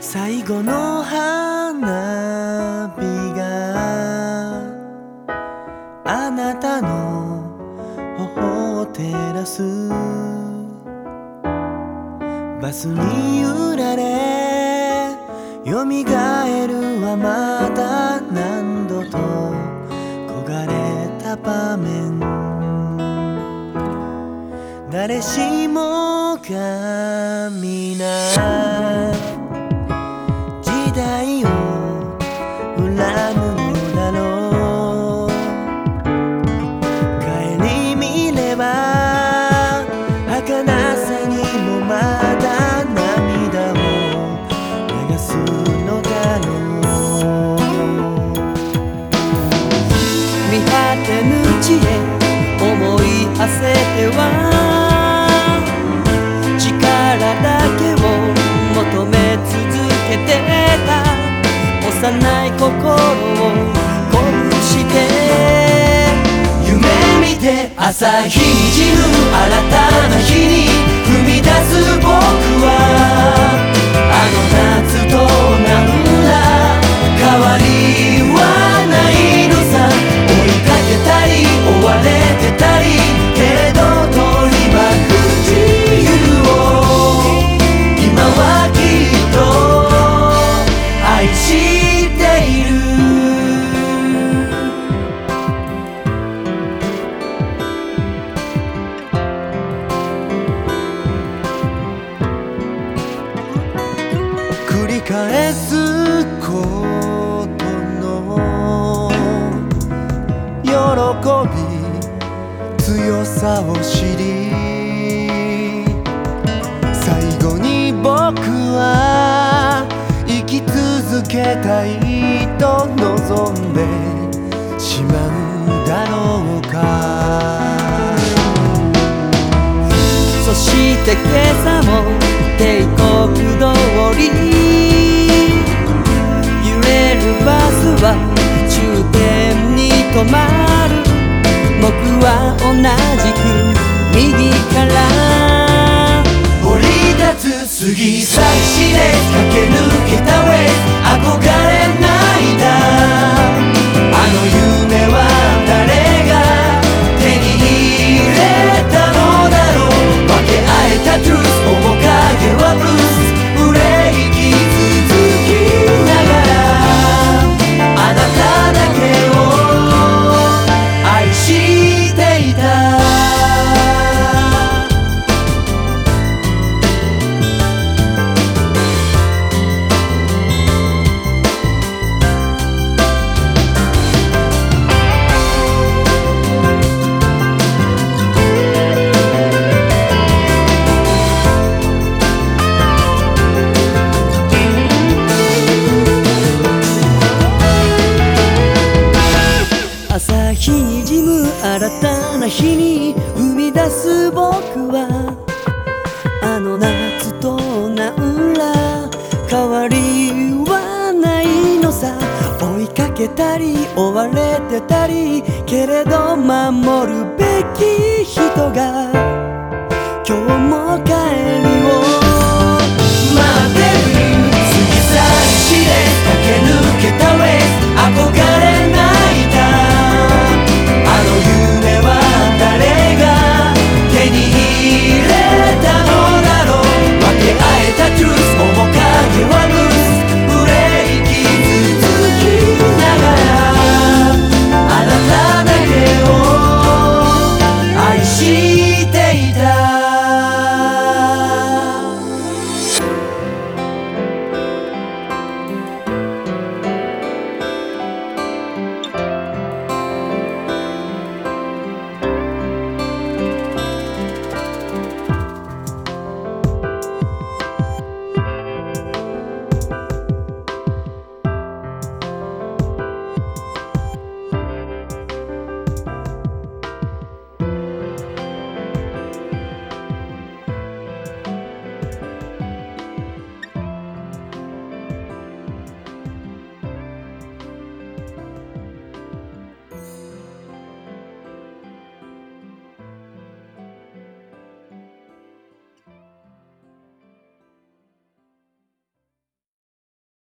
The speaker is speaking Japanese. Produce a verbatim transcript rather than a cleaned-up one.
最後の花火があなたの頬を照らす。バスに揺られよみがえるはまた何度と焦がれた場面。誰しもが皆時代を恨むのだろう。顧みれば儚さにもまだ涙を流すのだろう。見果てぬ地へ思い馳せてはだけを求め続けてた幼い心を鼓舞して夢見て朝日にじむ新たな日に踏み出す僕はあの夏となんだ変わりはないのさ。追いかけたり追われてたりけれど取り巻く自由を今はきっと愛している。繰り返すことの喜び強さを知り最後に僕は生き続けたいと望んでしまうだろうか。そして今朝も帝国通り揺れるバスは終点に止まる。僕は同じく右から降り立つ過ぎ去りしれ駆け抜けたウェイ憧れないだあの夢は誰が手に入れたのだろう。分け合えたトゥース面影はブルース憂いき続きながらあなただけを愛していた。朝日にじむ新たな日に踏み出す僕はあの夏となんら変わりはないのさ。追いかけたり追われてたりけれど守るべき人が今日も帰りを待ってる。過ぎ去りしれ駆け抜けたウェイ憧れないだあの夢は誰が手に入れたのだろう。分け合えたトゥース面影はブルース憂いき続きながらあなただけを愛していた。